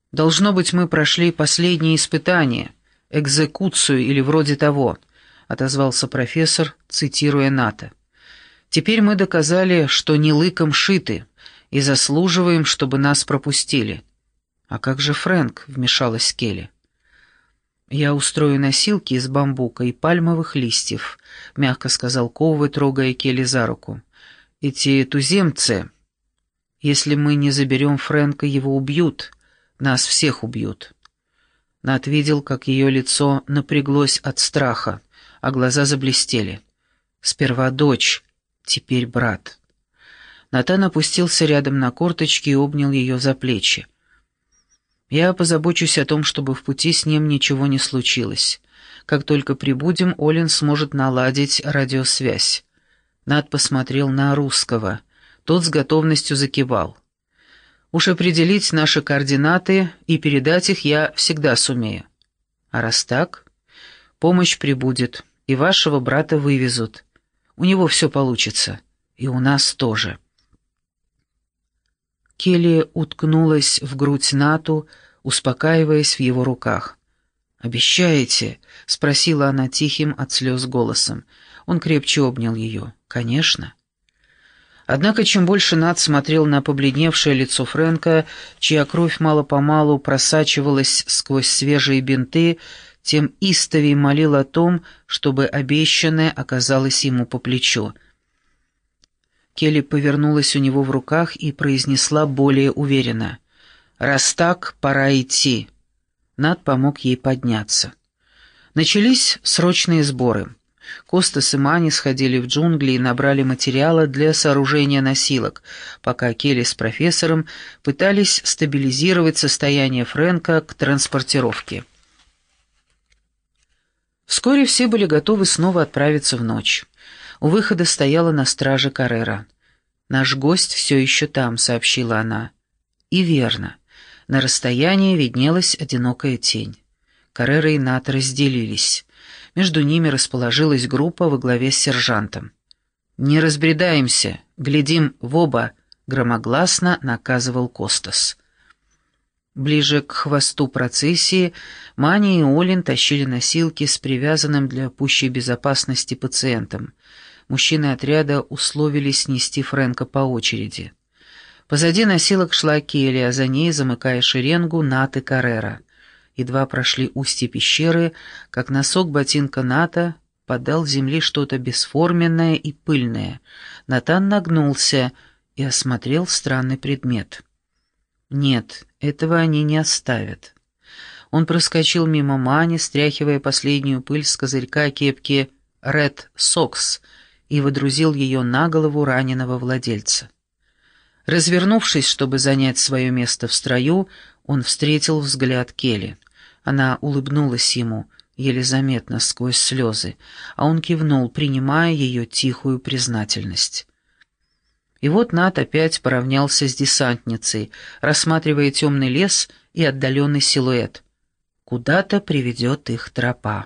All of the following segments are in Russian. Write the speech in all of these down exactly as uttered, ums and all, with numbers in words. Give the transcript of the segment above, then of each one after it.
«Должно быть, мы прошли последнее испытание, экзекуцию или вроде того», — отозвался профессор, цитируя Ната. «Теперь мы доказали, что не лыком шиты, и заслуживаем, чтобы нас пропустили». «А как же Фрэнк?» — вмешалась Келли. «Я устрою носилки из бамбука и пальмовых листьев», — мягко сказал Коуве, трогая Келли за руку. «Эти туземцы, если мы не заберем Фрэнка, его убьют, нас всех убьют». Нат видел, как ее лицо напряглось от страха, а глаза заблестели. «Сперва дочь, теперь брат». Натан опустился рядом на корточки и обнял ее за плечи. «Я позабочусь о том, чтобы в пути с ним ничего не случилось. Как только прибудем, Олин сможет наладить радиосвязь». Нат посмотрел на русского. Тот с готовностью закивал. «Уж определить наши координаты и передать их я всегда сумею. А раз так, помощь прибудет, и вашего брата вывезут. У него все получится, и у нас тоже». Келли уткнулась в грудь Нату, успокаиваясь в его руках. «Обещаете?» — спросила она тихим от слез голосом. Он крепче обнял ее. «Конечно». Однако чем больше Нат смотрел на побледневшее лицо Фрэнка, чья кровь мало-помалу просачивалась сквозь свежие бинты, тем истовей молил о том, чтобы обещанное оказалось ему по плечу. Келли повернулась у него в руках и произнесла более уверенно: «Раз так, пора идти». Нат помог ей подняться. Начались срочные сборы. Костас и Мани сходили в джунгли и набрали материала для сооружения носилок, пока Келли с профессором пытались стабилизировать состояние Фрэнка к транспортировке. Вскоре все были готовы снова отправиться в ночь. У выхода стояла на страже Каррера. «Наш гость все еще там», — сообщила она. И верно. На расстоянии виднелась одинокая тень. Каррера и Нат разделились. Между ними расположилась группа во главе с сержантом. «Не разбредаемся, глядим в оба», — громогласно наказывал Костас. Ближе к хвосту процессии Мани и Олин тащили носилки с привязанным для пущей безопасности пациентом. Мужчины отряда условились нести Фрэнка по очереди. Позади носилок шла Келли, а за ней, замыкая шеренгу, Нат и Каррера. Едва прошли устье пещеры, как носок ботинка Ната подал с земли что-то бесформенное и пыльное. Натан нагнулся и осмотрел странный предмет. Нет, этого они не оставят. Он проскочил мимо Мани, стряхивая последнюю пыль с козырька кепки «Ред Сокс» и водрузил ее на голову раненого владельца. Развернувшись, чтобы занять свое место в строю, он встретил взгляд Келли. Она улыбнулась ему, еле заметно сквозь слезы, а он кивнул, принимая ее тихую признательность. И вот Нат опять поравнялся с десантницей, рассматривая темный лес и отдаленный силуэт. Куда-то приведет их тропа.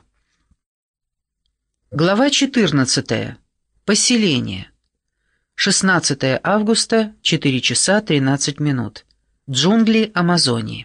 Глава четырнадцатая. Поселение. шестнадцатое августа, четыре часа тринадцать минут. Джунгли Амазонии.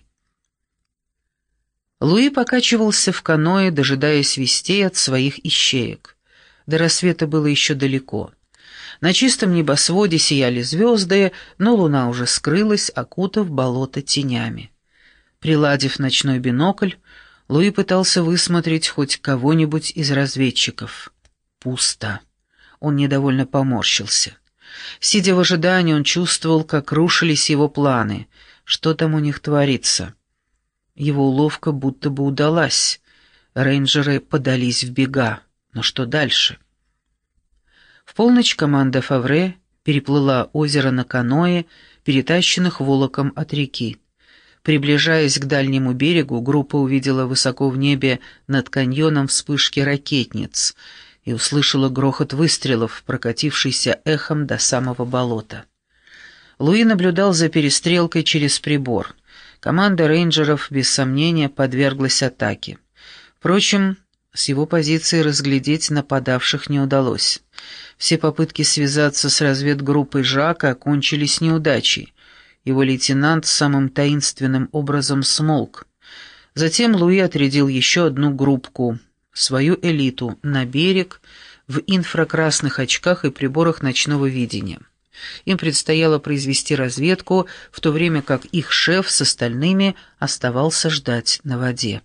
Луи покачивался в каное, дожидаясь вестей от своих ищеек. До рассвета было еще далеко. На чистом небосводе сияли звезды, но луна уже скрылась, окутав болото тенями. Приладив ночной бинокль, Луи пытался высмотреть хоть кого-нибудь из разведчиков. Пусто. Он недовольно поморщился. Сидя в ожидании, он чувствовал, как рушились его планы. Что там у них творится? Его уловка будто бы удалась. Рейнджеры подались в бега. Но что дальше? В полночь команда Фавре переплыла озеро на каное, перетащенных волоком от реки. Приближаясь к дальнему берегу, группа увидела высоко в небе над каньоном вспышки ракетниц и услышала грохот выстрелов, прокатившийся эхом до самого болота. Луи наблюдал за перестрелкой через прибор. Команда рейнджеров, без сомнения, подверглась атаке. Впрочем, с его позиции разглядеть нападавших не удалось. Все попытки связаться с разведгруппой Жака окончились неудачей, Его лейтенант самым таинственным образом смолк. Затем Луи отрядил еще одну группку, свою элиту, на берег, в инфракрасных очках и приборах ночного видения. Им предстояло произвести разведку, в то время как их шеф с остальными оставался ждать на воде.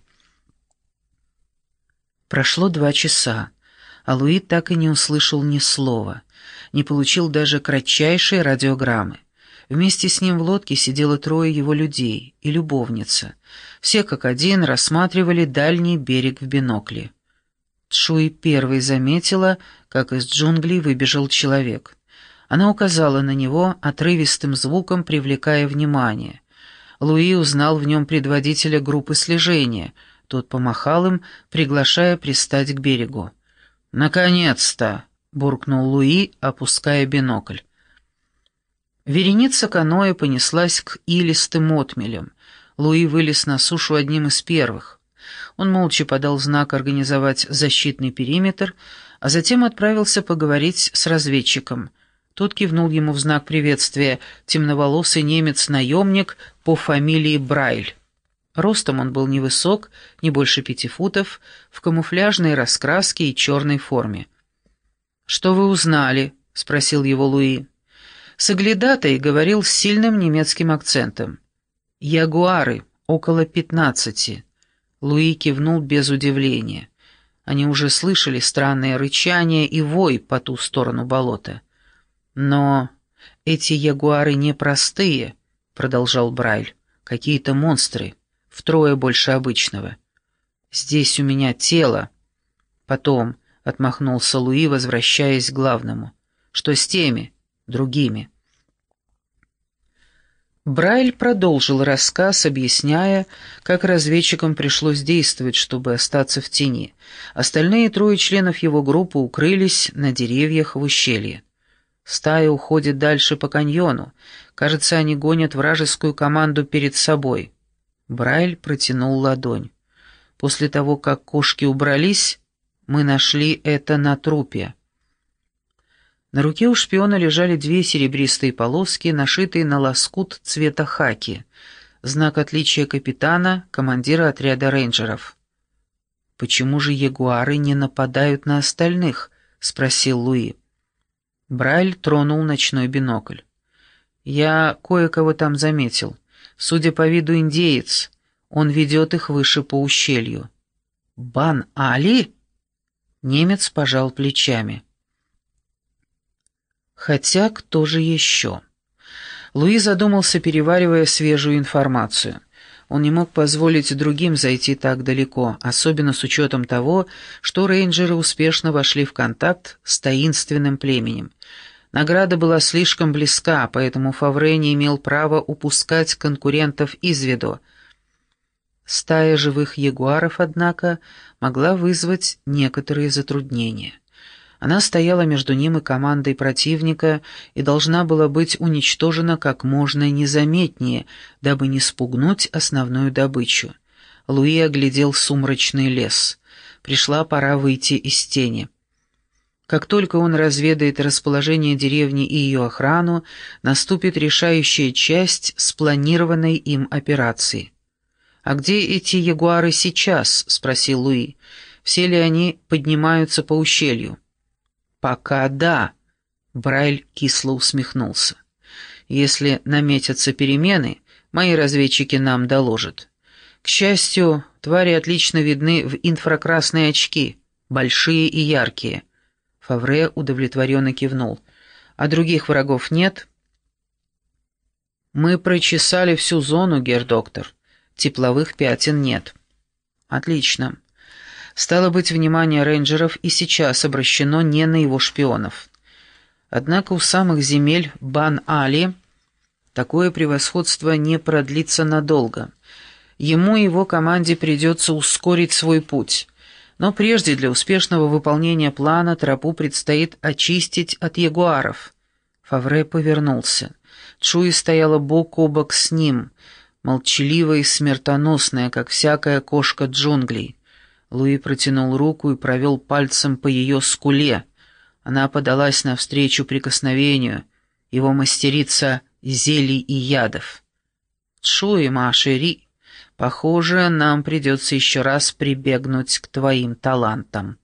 Прошло два часа, а Луи так и не услышал ни слова, не получил даже кратчайшей радиограммы. Вместе с ним в лодке сидело трое его людей и любовница. Все как один рассматривали дальний берег в бинокле. Чжуй первой заметила, как из джунглей выбежал человек. Она указала на него отрывистым звуком, привлекая внимание. Луи узнал в нем предводителя группы слежения. Тот помахал им, приглашая пристать к берегу. «Наконец-то!» — буркнул Луи, опуская бинокль. Вереница каноэ понеслась к илистым отмелям. Луи вылез на сушу одним из первых. Он молча подал знак организовать защитный периметр, а затем отправился поговорить с разведчиком. Тот кивнул ему в знак приветствия, темноволосый немец-наемник по фамилии Брайль. Ростом он был невысок, не больше пяти футов, в камуфляжной раскраске и черной форме. «Что вы узнали?» — спросил его Луи. Соглядатай говорил с сильным немецким акцентом. «Ягуары, около пятнадцати». Луи кивнул без удивления. Они уже слышали странное рычание и вой по ту сторону болота. «Но эти ягуары непростые», — продолжал Брайль, — «какие-то монстры, втрое больше обычного. Здесь у меня тело». «Потом», — отмахнулся Луи, возвращаясь к главному. «Что с теми, другими?» Брайль продолжил рассказ, объясняя, как разведчикам пришлось действовать, чтобы остаться в тени. Остальные трое членов его группы укрылись на деревьях в ущелье. Стая уходит дальше по каньону. Кажется, они гонят вражескую команду перед собой. Брайль протянул ладонь. После того, как кошки убрались, мы нашли это на трупе. На руке у шпиона лежали две серебристые полоски, нашитые на лоскут цвета хаки. Знак отличия капитана, командира отряда рейнджеров. «Почему же ягуары не нападают на остальных?» — спросил Луи. Брайль тронул ночной бинокль. «Я кое-кого там заметил. Судя по виду, индеец. Он ведет их выше по ущелью». «Бан-Али?» Немец пожал плечами. Хотя кто же еще? Луи задумался, переваривая свежую информацию. Он не мог позволить другим зайти так далеко, особенно с учетом того, что рейнджеры успешно вошли в контакт с таинственным племенем. Награда была слишком близка, поэтому Фавре не имел права упускать конкурентов из виду. Стая живых ягуаров, однако, могла вызвать некоторые затруднения. Она стояла между ним и командой противника и должна была быть уничтожена как можно незаметнее, дабы не спугнуть основную добычу. Луи оглядел сумрачный лес. Пришла пора выйти из тени. Как только он разведает расположение деревни и ее охрану, наступит решающая часть спланированной им операции. «А где эти ягуары сейчас?» — спросил Луи. «Все ли они поднимаются по ущелью?» «Пока да», — Брайль кисло усмехнулся. «Если наметятся перемены, мои разведчики нам доложат. К счастью, твари отлично видны в инфракрасные очки, большие и яркие». Фавре удовлетворенно кивнул. «А других врагов нет?» «Мы прочесали всю зону, герр-доктор. Тепловых пятен нет». «Отлично. Стало быть, внимание рейнджеров и сейчас обращено не на его шпионов. Однако у самых земель Бан-Али такое превосходство не продлится надолго. Ему и его команде придется ускорить свой путь. Но прежде для успешного выполнения плана тропу предстоит очистить от ягуаров». Фавре повернулся. Чжуй стояла бок о бок с ним, молчаливая и смертоносная, как всякая кошка джунглей. Луи протянул руку и провел пальцем по ее скуле. Она подалась навстречу прикосновению, его мастерица зелий и ядов. Тшуй, Машери, похоже, нам придется еще раз прибегнуть к твоим талантам».